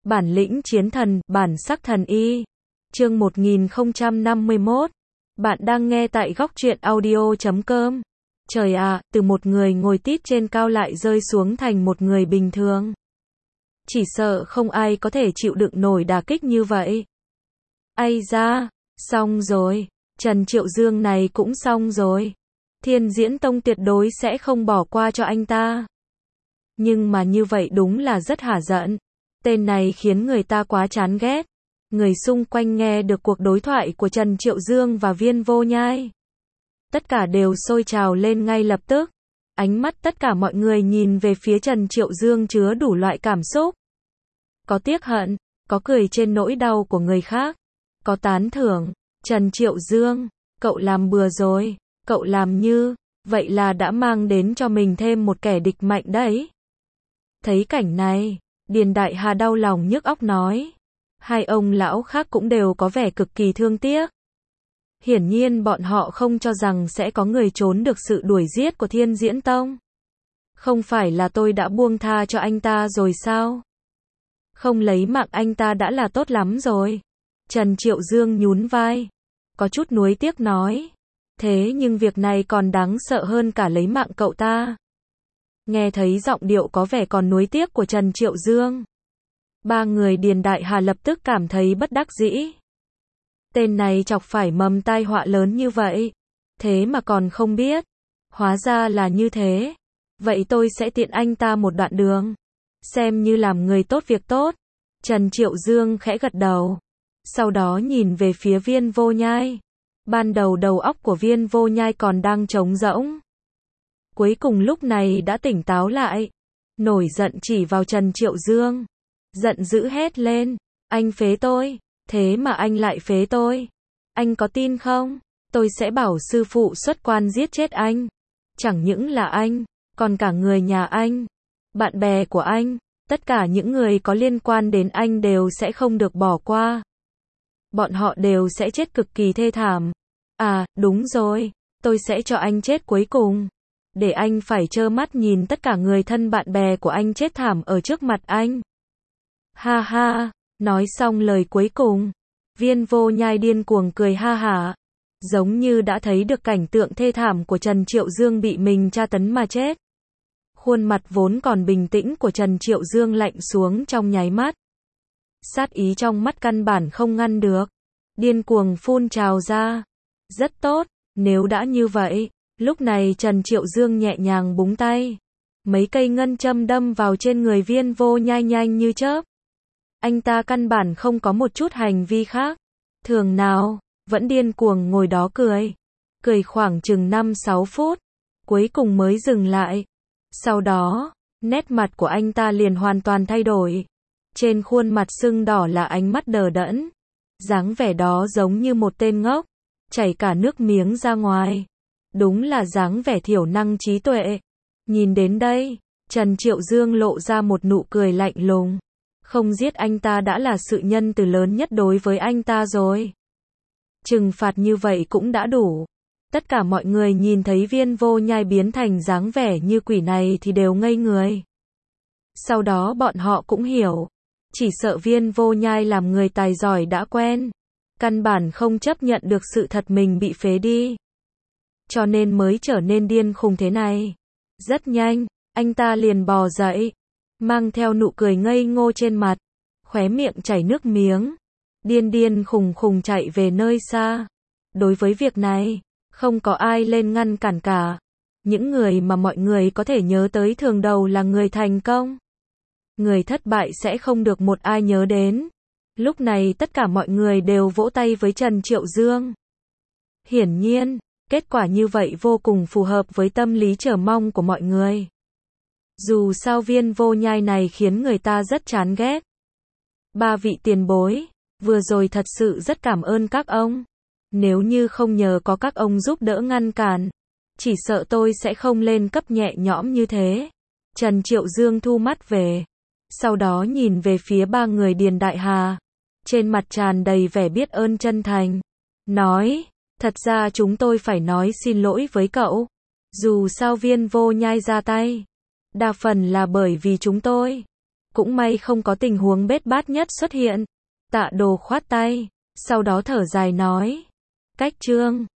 Bản lĩnh chiến thần, bản sắc thần y. Chương 1051. Bạn đang nghe tại góc truyện audio.com. Trời ạ, từ một người ngồi tít trên cao lại rơi xuống thành một người bình thường. Chỉ sợ không ai có thể chịu đựng nổi đả kích như vậy. Ây da, xong rồi, Trần Triệu Dương này cũng xong rồi. Thiên Diễn Tông tuyệt đối sẽ không bỏ qua cho anh ta. Nhưng mà như vậy đúng là rất hả giận. Tên này khiến người ta quá chán ghét. Người xung quanh nghe được cuộc đối thoại của Trần Triệu Dương và Viên Vô Nhai. Tất cả đều sôi trào lên ngay lập tức. Ánh mắt tất cả mọi người nhìn về phía Trần Triệu Dương chứa đủ loại cảm xúc. Có tiếc hận, có cười trên nỗi đau của người khác, có tán thưởng. Trần Triệu Dương, cậu làm bừa rồi, cậu làm như vậy là đã mang đến cho mình thêm một kẻ địch mạnh đấy. Thấy cảnh này, Điền Đại Hà đau lòng nhức óc nói. Hai ông lão khác cũng đều có vẻ cực kỳ thương tiếc. Hiển nhiên bọn họ không cho rằng sẽ có người trốn được sự đuổi giết của Thiên Diễn Tông. Không phải là tôi đã buông tha cho anh ta rồi sao? Không lấy mạng anh ta đã là tốt lắm rồi. Trần Triệu Dương nhún vai, có chút nuối tiếc nói. Thế nhưng việc này còn đáng sợ hơn cả lấy mạng cậu ta. Nghe thấy giọng điệu có vẻ còn nuối tiếc của Trần Triệu Dương. Ba người Điền Đại Hà lập tức cảm thấy bất đắc dĩ. Tên này chọc phải mầm tai họa lớn như vậy. Thế mà còn không biết. Hóa ra là như thế. Vậy tôi sẽ tiện anh ta một đoạn đường. Xem như làm người tốt việc tốt. Trần Triệu Dương khẽ gật đầu. Sau đó nhìn về phía Viên Vô Nhai. Ban đầu đầu óc của Viên Vô Nhai còn đang trống rỗng. Cuối cùng lúc này đã tỉnh táo lại. Nổi giận chỉ vào Trần Triệu Dương. Giận dữ hét lên. Anh phế tôi. Thế mà anh lại phế tôi. Anh có tin không? Tôi sẽ bảo sư phụ xuất quan giết chết anh. Chẳng những là anh, còn cả người nhà anh, bạn bè của anh, tất cả những người có liên quan đến anh đều sẽ không được bỏ qua. Bọn họ đều sẽ chết cực kỳ thê thảm. À, đúng rồi, tôi sẽ cho anh chết cuối cùng. Để anh phải trơ mắt nhìn tất cả người thân bạn bè của anh chết thảm ở trước mặt anh. Ha ha, nói xong lời cuối cùng, Viên Vô Nhai điên cuồng cười ha hả. Giống như đã thấy được cảnh tượng thê thảm của Trần Triệu Dương bị mình tra tấn mà chết. Khuôn mặt vốn còn bình tĩnh của Trần Triệu Dương lạnh xuống trong nháy mắt. Sát ý trong mắt căn bản không ngăn được. Điên cuồng phun trào ra. Rất tốt, nếu đã như vậy. Lúc này Trần Triệu Dương nhẹ nhàng búng tay. Mấy cây ngân châm đâm vào trên người Viên Vô Nhai nhanh như chớp. Anh ta căn bản không có một chút hành vi khác thường nào, vẫn điên cuồng ngồi đó cười. Cười khoảng chừng 5-6 phút, cuối cùng mới dừng lại. Sau đó, nét mặt của anh ta liền hoàn toàn thay đổi. Trên khuôn mặt sưng đỏ là ánh mắt đờ đẫn. Dáng vẻ đó giống như một tên ngốc, chảy cả nước miếng ra ngoài. Đúng là dáng vẻ thiểu năng trí tuệ. Nhìn đến đây, Trần Triệu Dương lộ ra một nụ cười lạnh lùng. Không giết anh ta đã là sự nhân từ lớn nhất đối với anh ta rồi. Trừng phạt như vậy cũng đã đủ. Tất cả mọi người nhìn thấy Viên Vô Nhai biến thành dáng vẻ như quỷ này thì đều ngây người. Sau đó bọn họ cũng hiểu. Chỉ sợ Viên Vô Nhai làm người tài giỏi đã quen. Căn bản không chấp nhận được sự thật mình bị phế đi. Cho nên mới trở nên điên khùng thế này. Rất nhanh, anh ta liền bò dậy. Mang theo nụ cười ngây ngô trên mặt. Khóe miệng chảy nước miếng. Điên điên khùng khùng chạy về nơi xa. Đối với việc này, không có ai lên ngăn cản cả. Những người mà mọi người có thể nhớ tới thường đầu là người thành công. Người thất bại sẽ không được một ai nhớ đến. Lúc này tất cả mọi người đều vỗ tay với Trần Triệu Dương. Hiển nhiên, kết quả như vậy vô cùng phù hợp với tâm lý chờ mong của mọi người. Dù sao Viên Vô Nhai này khiến người ta rất chán ghét. Ba vị tiền bối, vừa rồi thật sự rất cảm ơn các ông. Nếu như không nhờ có các ông giúp đỡ ngăn cản, chỉ sợ tôi sẽ không lên cấp nhẹ nhõm như thế. Trần Triệu Dương thu mắt về. Sau đó nhìn về phía ba người Điền Đại Hà. Trên mặt tràn đầy vẻ biết ơn chân thành. Nói, thật ra chúng tôi phải nói xin lỗi với cậu. Dù sao Viên Vô Nhai ra tay. Đa phần là bởi vì chúng tôi. Cũng may không có tình huống bết bát nhất xuất hiện. Tạ Đồ khoát tay, sau đó thở dài nói. Cách chương